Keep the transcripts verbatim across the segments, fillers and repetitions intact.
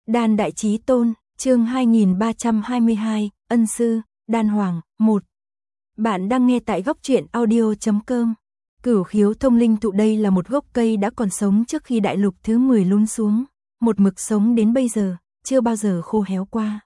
Đan Đại Chí Tôn, chương hai nghìn ba trăm hai mươi hai, Ân Sư, Đan Hoàng, một. Bạn đang nghe tại góc truyện audio chấm com. Cửu khiếu thông linh thụ đây là một gốc cây đã còn sống trước khi đại lục thứ mười lún xuống, một mực sống đến bây giờ, chưa bao giờ khô héo qua.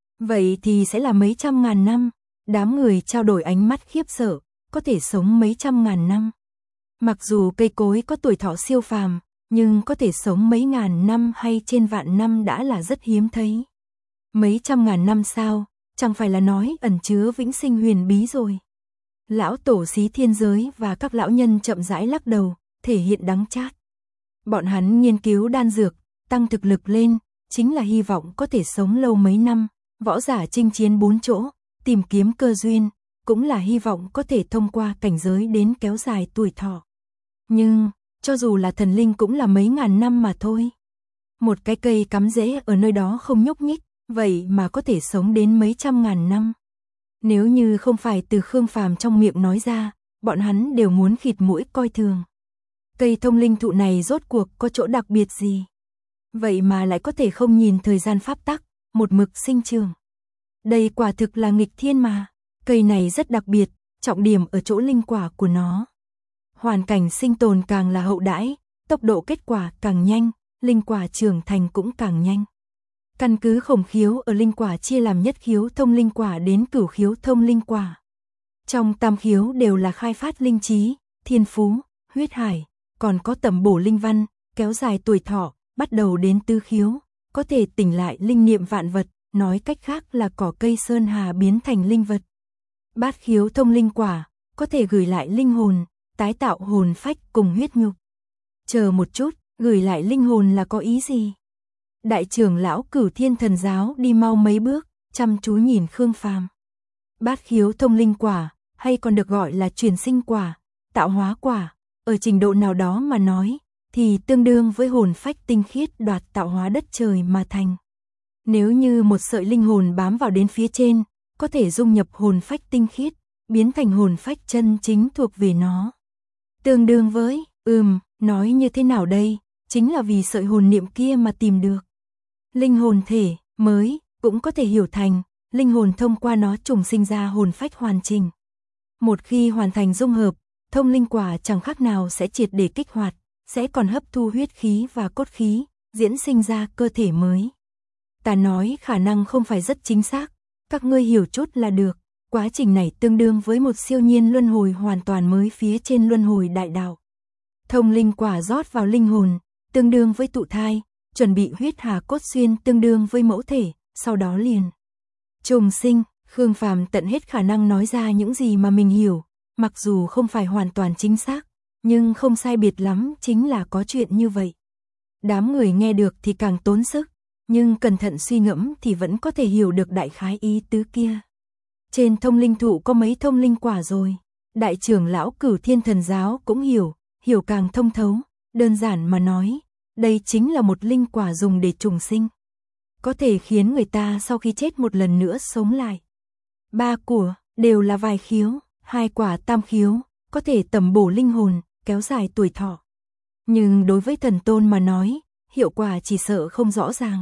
Vậy thì sẽ là mấy trăm ngàn năm, đám người trao đổi ánh mắt khiếp sợ, có thể sống mấy trăm ngàn năm. Mặc dù cây cối có tuổi thọ siêu phàm, nhưng có thể sống mấy ngàn năm hay trên vạn năm đã là rất hiếm thấy. Mấy trăm ngàn năm sao, chẳng phải là nói ẩn chứa vĩnh sinh huyền bí rồi. Lão tổ Xí Thiên Giới và các lão nhân chậm rãi lắc đầu, thể hiện đắng chát. Bọn hắn nghiên cứu đan dược, tăng thực lực lên, chính là hy vọng có thể sống lâu mấy năm, võ giả chinh chiến bốn chỗ, tìm kiếm cơ duyên, cũng là hy vọng có thể thông qua cảnh giới đến kéo dài tuổi thọ. Nhưng, cho dù là thần linh cũng là mấy ngàn năm mà thôi. Một cái cây cắm rễ ở nơi đó không nhúc nhích, vậy mà có thể sống đến mấy trăm ngàn năm. Nếu như không phải từ Khương Phàm trong miệng nói ra, bọn hắn đều muốn khịt mũi coi thường. Cây thông linh thụ này rốt cuộc có chỗ đặc biệt gì? Vậy mà lại có thể không nhìn thời gian pháp tắc, một mực sinh trưởng. Đây quả thực là nghịch thiên mà. Cây này rất đặc biệt, trọng điểm ở chỗ linh quả của nó. Hoàn cảnh sinh tồn càng là hậu đãi, tốc độ kết quả càng nhanh, linh quả trưởng thành cũng càng nhanh. Căn cứ khổng khiếu ở linh quả chia làm nhất khiếu thông linh quả đến cửu khiếu thông linh quả. Trong tam khiếu đều là khai phát linh trí, thiên phú, huyết hải, còn có tầm bổ linh văn, kéo dài tuổi thọ, bắt đầu đến tứ khiếu, có thể tỉnh lại linh niệm vạn vật, nói cách khác là cỏ cây sơn hà biến thành linh vật. Bát khiếu thông linh quả, có thể gửi lại linh hồn, tái tạo hồn phách cùng huyết nhục. Chờ một chút, gửi lại linh hồn là có ý gì? Đại trưởng lão Cửu Thiên Thần Giáo đi mau mấy bước, chăm chú nhìn Khương Phàm. Bát khiếu thông linh quả, hay còn được gọi là truyền sinh quả, tạo hóa quả, ở trình độ nào đó mà nói, thì tương đương với hồn phách tinh khiết đoạt tạo hóa đất trời mà thành. Nếu như một sợi linh hồn bám vào đến phía trên, có thể dung nhập hồn phách tinh khiết, biến thành hồn phách chân chính thuộc về nó. Tương đương với, ừm, nói như thế nào đây, chính là vì sợi hồn niệm kia mà tìm được. Linh hồn thể, mới, cũng có thể hiểu thành, linh hồn thông qua nó trùng sinh ra hồn phách hoàn chỉnh. Một khi hoàn thành dung hợp, thông linh quả chẳng khác nào sẽ triệt để kích hoạt, sẽ còn hấp thu huyết khí và cốt khí, diễn sinh ra cơ thể mới. Ta nói khả năng không phải rất chính xác, các ngươi hiểu chút là được, quá trình này tương đương với một siêu nhiên luân hồi hoàn toàn mới phía trên luân hồi đại đạo. Thông linh quả rót vào linh hồn, tương đương với tụ thai, chuẩn bị huyết hà cốt xuyên tương đương với mẫu thể, sau đó liền trùng sinh. Khương Phàm tận hết khả năng nói ra những gì mà mình hiểu, mặc dù không phải hoàn toàn chính xác, nhưng không sai biệt lắm chính là có chuyện như vậy. Đám người nghe được thì càng tốn sức, nhưng cẩn thận suy ngẫm thì vẫn có thể hiểu được đại khái ý tứ kia. Trên thông linh thụ có mấy thông linh quả rồi, đại trưởng lão Cửu Thiên Thần Giáo cũng hiểu, hiểu càng thông thấu, đơn giản mà nói, đây chính là một linh quả dùng để trùng sinh. Có thể khiến người ta sau khi chết một lần nữa sống lại. Ba của, đều là vài khiếu, hai quả tam khiếu, có thể tầm bổ linh hồn, kéo dài tuổi thọ. Nhưng đối với thần tôn mà nói, hiệu quả chỉ sợ không rõ ràng.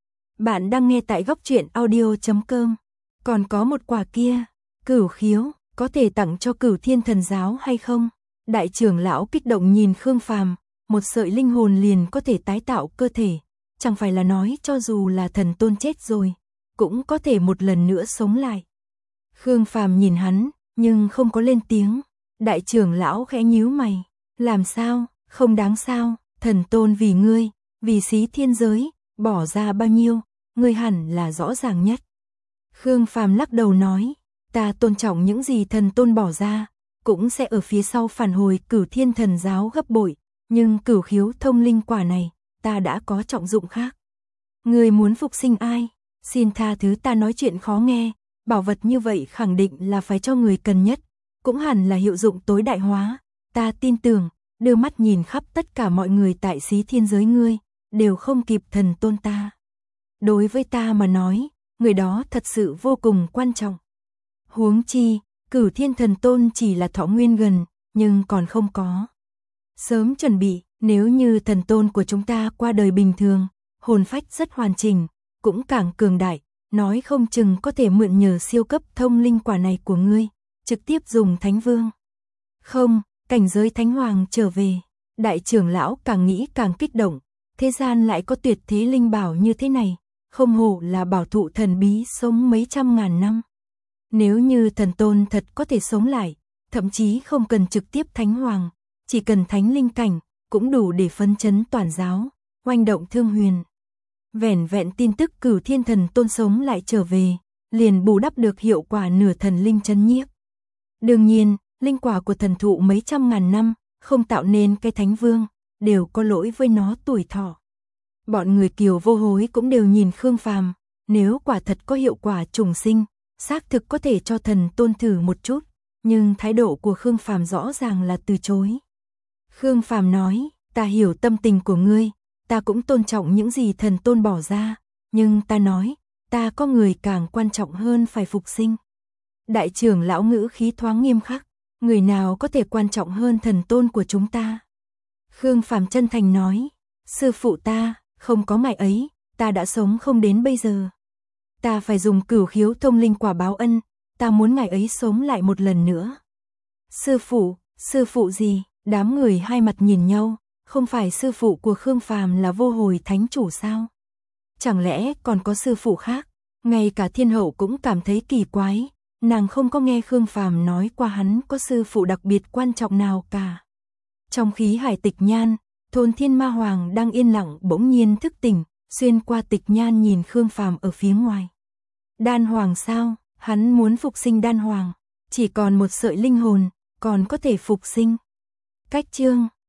Bạn đang nghe tại góc truyện audio chấm com. Còn có một quả kia, cửu khiếu, có thể tặng cho Cửu Thiên Thần Giáo hay không? Đại trưởng lão kích động nhìn Khương Phàm, một sợi linh hồn liền có thể tái tạo cơ thể, chẳng phải là nói cho dù là thần tôn chết rồi, cũng có thể một lần nữa sống lại. Khương Phàm nhìn hắn, nhưng không có lên tiếng. Đại trưởng lão khẽ nhíu mày, làm sao, không đáng sao, thần tôn vì ngươi, vì Xí Thiên Giới, bỏ ra bao nhiêu, ngươi hẳn là rõ ràng nhất. Khương Phàm lắc đầu nói, ta tôn trọng những gì thần tôn bỏ ra, cũng sẽ ở phía sau phản hồi Cửu Thiên Thần Giáo gấp bội, nhưng cửu khiếu thông linh quả này, ta đã có trọng dụng khác. Ngươi muốn phục sinh ai? Xin tha thứ ta nói chuyện khó nghe, bảo vật như vậy khẳng định là phải cho người cần nhất, cũng hẳn là hiệu dụng tối đại hóa, ta tin tưởng, đưa mắt nhìn khắp tất cả mọi người tại Xí Thiên Giới ngươi, đều không kịp thần tôn ta. Đối với ta mà nói, người đó thật sự vô cùng quan trọng. Huống chi, Cửu Thiên Thần Tôn chỉ là thọ nguyên gần, nhưng còn không có sớm chuẩn bị, nếu như thần tôn của chúng ta qua đời bình thường, hồn phách rất hoàn chỉnh, cũng càng cường đại, nói không chừng có thể mượn nhờ siêu cấp thông linh quả này của ngươi, trực tiếp dùng Thánh Vương. Không, cảnh giới Thánh Hoàng trở về, đại trưởng lão càng nghĩ càng kích động, thế gian lại có tuyệt thế linh bảo như thế này, không hổ là bảo thụ thần bí sống mấy trăm ngàn năm. Nếu như thần tôn thật có thể sống lại, thậm chí không cần trực tiếp Thánh Hoàng, chỉ cần thánh linh cảnh, cũng đủ để phấn chấn toàn giáo, oanh động thương huyền. Vẻn vẹn tin tức Cửu Thiên Thần Tôn sống lại trở về, liền bù đắp được hiệu quả nửa thần linh chấn nhiếp. Đương nhiên, linh quả của thần thụ mấy trăm ngàn năm, không tạo nên cái Thánh Vương, đều có lỗi với nó tuổi thọ. Bọn người Kiều Vô Hối cũng đều nhìn Khương Phàm, nếu quả thật có hiệu quả trùng sinh, xác thực có thể cho thần tôn thử một chút, nhưng thái độ của Khương Phàm rõ ràng là từ chối. Khương Phàm nói, ta hiểu tâm tình của ngươi, ta cũng tôn trọng những gì thần tôn bỏ ra, nhưng ta nói, ta có người càng quan trọng hơn phải phục sinh. Đại trưởng lão ngữ khí thoáng nghiêm khắc, người nào có thể quan trọng hơn thần tôn của chúng ta? Khương Phàm chân thành nói, sư phụ ta, không có ngài ấy, ta đã sống không đến bây giờ. Ta phải dùng cửu khiếu thông linh quả báo ân, ta muốn ngài ấy sống lại một lần nữa. Sư phụ, sư phụ gì? Đám người hai mặt nhìn nhau, không phải sư phụ của Khương Phàm là Vô Hồi Thánh Chủ sao? Chẳng lẽ còn có sư phụ khác? Ngay cả thiên hậu cũng cảm thấy kỳ quái, nàng không có nghe Khương Phàm nói qua hắn có sư phụ đặc biệt quan trọng nào cả. Trong khí hải tịch nhan, thôn Thiên Ma Hoàng đang yên lặng bỗng nhiên thức tỉnh, xuyên qua tịch nhan nhìn Khương Phàm ở phía ngoài. Đan Hoàng sao? Hắn muốn phục sinh Đan Hoàng, chỉ còn một sợi linh hồn, còn có thể phục sinh. Cách chương